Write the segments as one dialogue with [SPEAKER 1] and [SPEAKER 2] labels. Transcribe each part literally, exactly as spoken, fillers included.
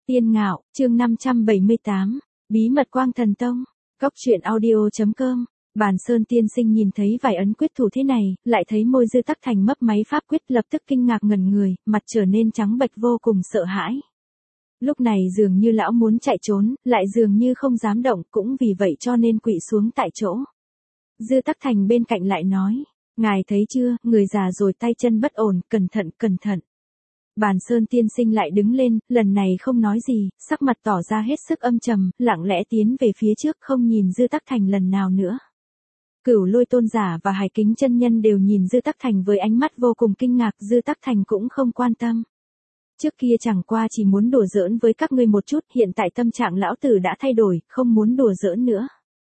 [SPEAKER 1] Tiên Ngạo, chương năm trăm bảy mươi tám, Bí mật Quang Thần Tông, Cốc truyện audio chấm com. Bàn Sơn tiên sinh nhìn thấy vài ấn quyết thủ thế này, lại thấy môi Dư Tắc Thành mấp máy pháp quyết, lập tức kinh ngạc ngẩn người, mặt trở nên trắng bệch vô cùng sợ hãi. Lúc này dường như lão muốn chạy trốn, lại dường như không dám động, cũng vì vậy cho nên quỵ xuống tại chỗ. Dư Tắc Thành bên cạnh lại nói, ngài thấy chưa, người già rồi tay chân bất ổn, cẩn thận, cẩn thận. Bàn Sơn tiên sinh lại đứng lên, lần này không nói gì, sắc mặt tỏ ra hết sức âm trầm, lặng lẽ tiến về phía trước, không nhìn Dư Tắc Thành lần nào nữa. Cửu Lôi tôn giả và Hải Kính chân nhân đều nhìn Dư Tắc Thành với ánh mắt vô cùng kinh ngạc, Dư Tắc Thành cũng không quan tâm. Trước kia chẳng qua chỉ muốn đùa giỡn với các ngươi một chút, hiện tại tâm trạng lão tử đã thay đổi, không muốn đùa giỡn nữa.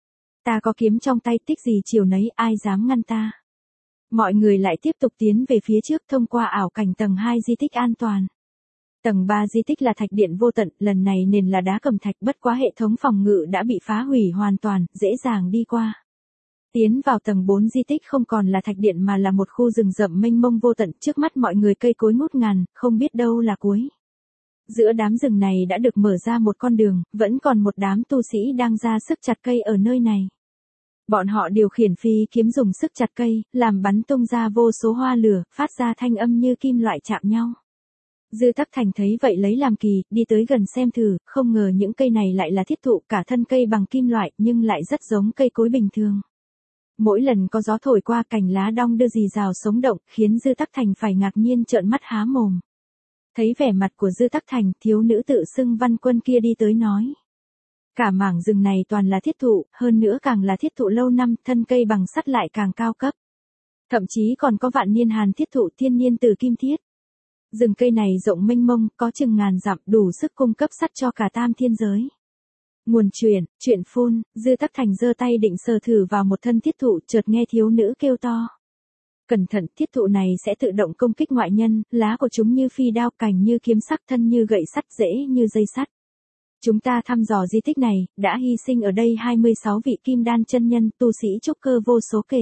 [SPEAKER 1] Ta có kiếm trong tay, tích gì chiều nấy, ai dám ngăn ta. Mọi người lại tiếp tục tiến về phía trước, thông qua ảo cảnh tầng hai di tích an toàn. Tầng ba di tích là thạch điện vô tận, lần này nền là đá cẩm thạch, bất quá hệ thống phòng ngự đã bị phá hủy hoàn toàn, dễ dàng đi qua. Tiến vào tầng bốn di tích không còn là thạch điện mà là một khu rừng rậm mênh mông vô tận, trước mắt mọi người cây cối ngút ngàn, không biết đâu là cuối. Giữa đám rừng này đã được mở ra một con đường, vẫn còn một đám tu sĩ đang ra sức chặt cây ở nơi này. Bọn họ điều khiển phi kiếm dùng sức chặt cây, làm bắn tung ra vô số hoa lửa, phát ra thanh âm như kim loại chạm nhau. Dư Tắc Thành thấy vậy lấy làm kỳ, đi tới gần xem thử, không ngờ những cây này lại là thiết thụ, cả thân cây bằng kim loại, nhưng lại rất giống cây cối bình thường. Mỗi lần có gió thổi qua, cành lá đong đưa rì rào sống động, khiến Dư Tắc Thành phải ngạc nhiên trợn mắt há mồm. Thấy vẻ mặt của Dư Tắc Thành, thiếu nữ tự xưng Văn Quân kia đi tới nói. Cả mảng rừng này toàn là thiết thụ, hơn nữa càng là thiết thụ lâu năm, thân cây bằng sắt lại càng cao cấp. Thậm chí còn có vạn niên hàn thiết thụ, thiên niên từ kim thiết. Rừng cây này rộng mênh mông, có chừng ngàn dặm, đủ sức cung cấp sắt cho cả tam thiên giới. Nguồn truyền, chuyện phun, Dư Tắc Thành giơ tay định sờ thử vào một thân thiết thụ, chợt nghe thiếu nữ kêu to. Cẩn thận, thiết thụ này sẽ tự động công kích ngoại nhân, lá của chúng như phi đao, cành như kiếm sắc, thân như gậy sắt, rễ như dây sắt. Chúng ta thăm dò di tích này, đã hy sinh ở đây hai mươi sáu vị kim đan chân nhân, tu sĩ trúc cơ vô số kể.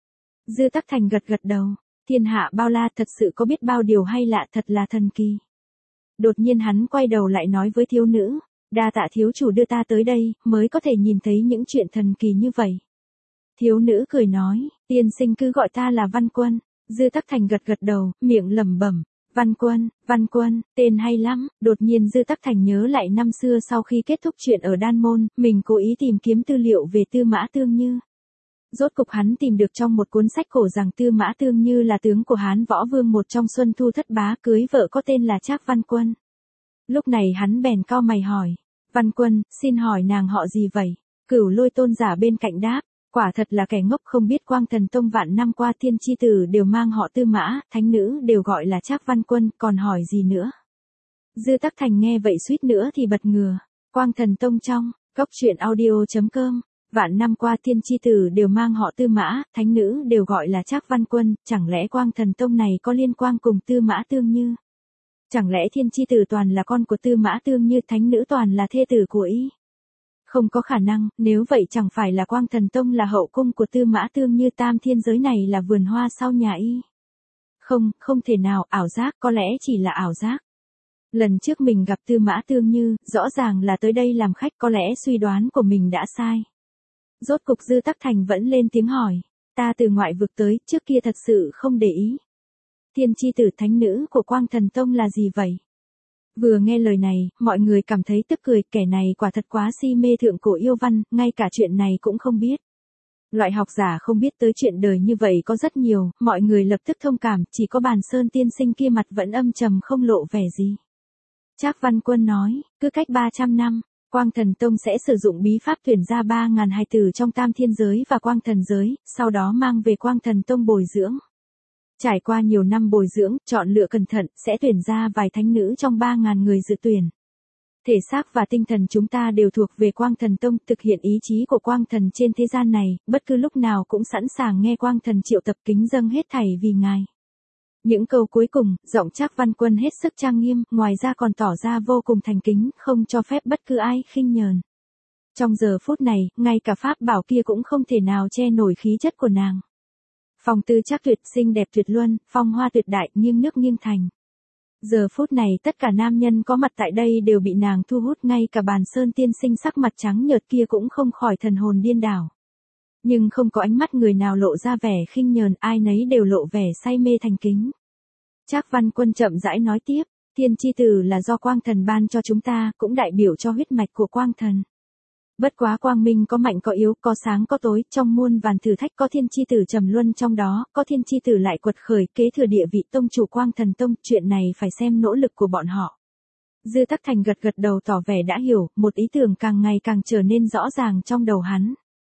[SPEAKER 1] Dư Tắc Thành gật gật đầu, thiên hạ bao la, thật sự có biết bao điều hay lạ, thật là thần kỳ. Đột nhiên hắn quay đầu lại nói với thiếu nữ, đa tạ thiếu chủ đưa ta tới đây, mới có thể nhìn thấy những chuyện thần kỳ như vậy. Thiếu nữ cười nói, tiên sinh cứ gọi ta là Văn Quân. Dư Tắc Thành gật gật đầu, miệng lẩm bẩm. Văn Quân, Văn Quân, tên hay lắm. Đột nhiên Dư Tắc Thành nhớ lại năm xưa sau khi kết thúc chuyện ở Đan Môn, mình cố ý tìm kiếm tư liệu về Tư Mã Tương Như. Rốt cục hắn tìm được trong một cuốn sách cổ rằng Tư Mã Tương Như là tướng của Hán Võ Vương một trong Xuân Thu thất bá, cưới vợ có tên là Trác Văn Quân. Lúc này hắn bèn cau mày hỏi, Văn Quân, xin hỏi nàng họ gì vậy? Cửu Lôi tôn giả bên cạnh đáp, quả thật là kẻ ngốc, không biết Quang Thần Tông vạn năm qua thiên chi tử đều mang họ Tư Mã, thánh nữ đều gọi là Trác Văn Quân, còn hỏi gì nữa? Dư Tắc Thành nghe vậy suýt nữa thì bật ngửa. Quang Thần Tông trong, Cốc truyện audio chấm com, vạn năm qua thiên chi tử đều mang họ Tư Mã, thánh nữ đều gọi là Trác Văn Quân, chẳng lẽ Quang Thần Tông này có liên quan cùng Tư Mã Tương Như? Chẳng lẽ thiên chi tử toàn là con của Tư Mã Tương Như, thánh nữ toàn là thê tử của y? Không có khả năng, nếu vậy chẳng phải là Quang Thần Tông là hậu cung của Tư Mã Tương Như, tam thiên giới này là vườn hoa sau nhà y? Không, không thể nào, ảo giác, có lẽ chỉ là ảo giác. Lần trước mình gặp Tư Mã Tương Như, rõ ràng là tới đây làm khách, có lẽ suy đoán của mình đã sai. Rốt cục Dư Tắc Thành vẫn lên tiếng hỏi, ta từ ngoại vực tới, trước kia thật sự không để ý. Thiên chi tử thánh nữ của Quang Thần Tông là gì vậy? Vừa nghe lời này, mọi người cảm thấy tức cười, kẻ này quả thật quá si mê thượng cổ yêu văn, ngay cả chuyện này cũng không biết. Loại học giả không biết tới chuyện đời như vậy có rất nhiều, mọi người lập tức thông cảm, chỉ có Bàn Sơn tiên sinh kia mặt vẫn âm trầm không lộ vẻ gì. Trác Văn Quân nói, cứ cách ba trăm năm, Quang Thần Tông sẽ sử dụng bí pháp tuyển ra ba ngàn hài tử trong tam thiên giới và Quang Thần giới, sau đó mang về Quang Thần Tông bồi dưỡng. Trải qua nhiều năm bồi dưỡng, chọn lựa cẩn thận, sẽ tuyển ra vài thánh nữ trong ba ngàn người dự tuyển. Thể xác và tinh thần chúng ta đều thuộc về Quang Thần Tông, thực hiện ý chí của Quang Thần trên thế gian này, bất cứ lúc nào cũng sẵn sàng nghe Quang Thần triệu tập, kính dâng hết thảy vì ngài. Những câu cuối cùng, giọng Trác Văn Quân hết sức trang nghiêm, ngoài ra còn tỏ ra vô cùng thành kính, không cho phép bất cứ ai khinh nhờn. Trong giờ phút này, ngay cả pháp bảo kia cũng không thể nào che nổi khí chất của nàng. Phong tư Trác tuyệt, xinh đẹp tuyệt luân, phong hoa tuyệt đại, nghiêng nước nghiêng thành. Giờ phút này tất cả nam nhân có mặt tại đây đều bị nàng thu hút, ngay cả Bàn Sơn tiên sinh sắc mặt trắng nhợt kia cũng không khỏi thần hồn điên đảo. Nhưng không có ánh mắt người nào lộ ra vẻ khinh nhờn, ai nấy đều lộ vẻ say mê thành kính. Trác Văn Quân chậm rãi nói tiếp, Thiên chi tử là do Quang Thần ban cho chúng ta, cũng đại biểu cho huyết mạch của Quang Thần. Bất quá quang minh có mạnh có yếu, có sáng có tối, trong muôn vàn thử thách có thiên chi tử trầm luân trong đó, có thiên chi tử lại quật khởi, kế thừa địa vị tông chủ Quang Thần Tông, chuyện này phải xem nỗ lực của bọn họ. Dư Tắc Thành gật gật đầu tỏ vẻ đã hiểu, một ý tưởng càng ngày càng trở nên rõ ràng trong đầu hắn.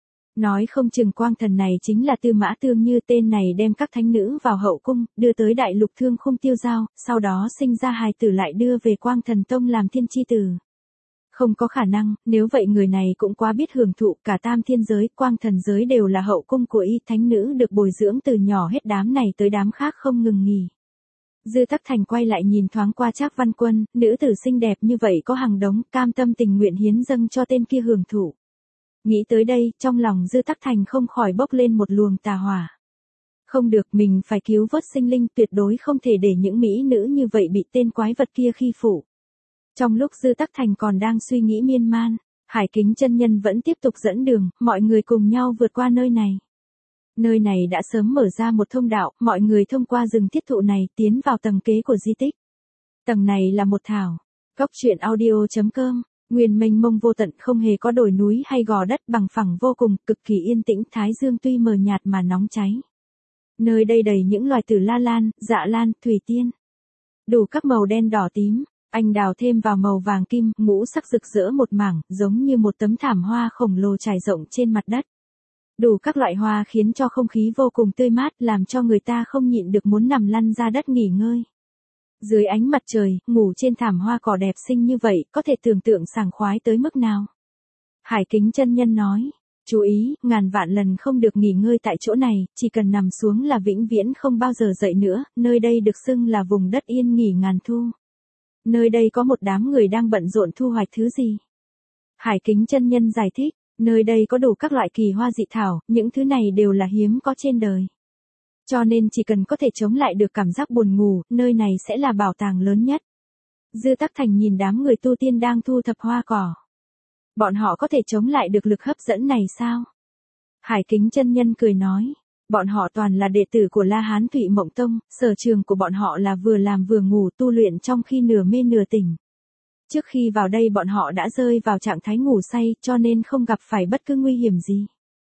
[SPEAKER 1] Nói không chừng Quang Thần này chính là Tư Mã Tương Như, tên này đem các thánh nữ vào hậu cung, đưa tới đại lục Thương Khung tiêu giao, sau đó sinh ra hài tử lại đưa về Quang Thần Tông làm thiên chi tử. Không có khả năng, nếu vậy người này cũng quá biết hưởng thụ, cả tam thiên giới, Quang Thần giới đều là hậu cung của y, thánh nữ được bồi dưỡng từ nhỏ hết đám này tới đám khác không ngừng nghỉ. Dư Tắc Thành quay lại nhìn thoáng qua Trác Văn Quân, nữ tử xinh đẹp như vậy có hàng đống, cam tâm tình nguyện hiến dâng cho tên kia hưởng thụ. Nghĩ tới đây, trong lòng Dư Tắc Thành không khỏi bốc lên một luồng tà hỏa. Không được, mình phải cứu vớt sinh linh, tuyệt đối không thể để những mỹ nữ như vậy bị tên quái vật kia khi phụ. Trong lúc Dư Tắc Thành còn đang suy nghĩ miên man, Hải Kính chân nhân vẫn tiếp tục dẫn đường, mọi người cùng nhau vượt qua nơi này. Nơi này đã sớm mở ra một thông đạo, mọi người thông qua rừng thiết thụ này tiến vào tầng kế của di tích. Tầng này là một thảo. Cốc truyện audio chấm com. Nguyên mênh mông vô tận, không hề có đồi núi hay gò đất, bằng phẳng vô cùng, cực kỳ yên tĩnh, thái dương tuy mờ nhạt mà nóng cháy. Nơi đây đầy những loài tử la lan, dạ lan, thủy tiên. Đủ các màu đen đỏ tím, anh đào thêm vào màu vàng kim, ngũ sắc rực rỡ một mảng, giống như một tấm thảm hoa khổng lồ trải rộng trên mặt đất. Đủ các loại hoa khiến cho không khí vô cùng tươi mát, làm cho người ta không nhịn được muốn nằm lăn ra đất nghỉ ngơi. Dưới ánh mặt trời, ngủ trên thảm hoa cỏ đẹp xinh như vậy, có thể tưởng tượng sảng khoái tới mức nào. Hải Kính chân nhân nói, chú ý, ngàn vạn lần không được nghỉ ngơi tại chỗ này, chỉ cần nằm xuống là vĩnh viễn không bao giờ dậy nữa, nơi đây được xưng là vùng đất yên nghỉ ngàn thu. Nơi đây có một đám người đang bận rộn thu hoạch thứ gì? Hải Kính chân nhân giải thích, nơi đây có đủ các loại kỳ hoa dị thảo, những thứ này đều là hiếm có trên đời. Cho nên chỉ cần có thể chống lại được cảm giác buồn ngủ, nơi này sẽ là bảo tàng lớn nhất. Dư Tắc Thành nhìn đám người tu tiên đang thu thập hoa cỏ. Bọn họ có thể chống lại được lực hấp dẫn này sao? Hải Kính chân nhân cười nói, bọn họ toàn là đệ tử của La Hán Thụy Mộng Tông, sở trường của bọn họ là vừa làm vừa ngủ, tu luyện trong khi nửa mê nửa tỉnh. Trước khi vào đây bọn họ đã rơi vào trạng thái ngủ say, cho nên không gặp phải bất cứ nguy hiểm gì.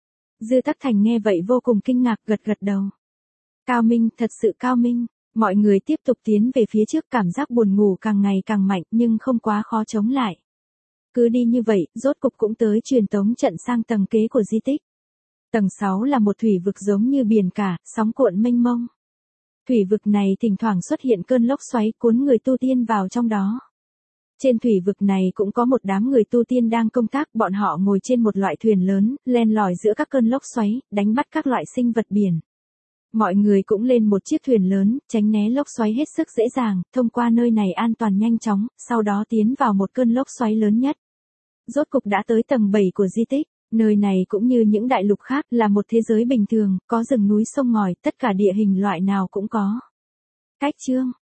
[SPEAKER 1] Dư Tắc Thành nghe vậy vô cùng kinh ngạc, gật gật đầu. Cao minh, thật sự cao minh. Mọi người tiếp tục tiến về phía trước, cảm giác buồn ngủ càng ngày càng mạnh nhưng không quá khó chống lại. Cứ đi như vậy, rốt cục cũng tới truyền tống trận sang tầng kế của di tích. Tầng sáu là một thủy vực giống như biển cả, sóng cuộn mênh mông. Thủy vực này thỉnh thoảng xuất hiện cơn lốc xoáy cuốn người tu tiên vào trong đó. Trên thủy vực này cũng có một đám người tu tiên đang công tác, bọn họ ngồi trên một loại thuyền lớn, len lỏi giữa các cơn lốc xoáy, đánh bắt các loại sinh vật biển. Mọi người cũng lên một chiếc thuyền lớn, tránh né lốc xoáy hết sức dễ dàng, thông qua nơi này an toàn nhanh chóng, sau đó tiến vào một cơn lốc xoáy lớn nhất. Rốt cục đã tới tầng bảy của di tích, nơi này cũng như những đại lục khác là một thế giới bình thường, có rừng núi sông ngòi, tất cả địa hình loại nào cũng có. Cách chương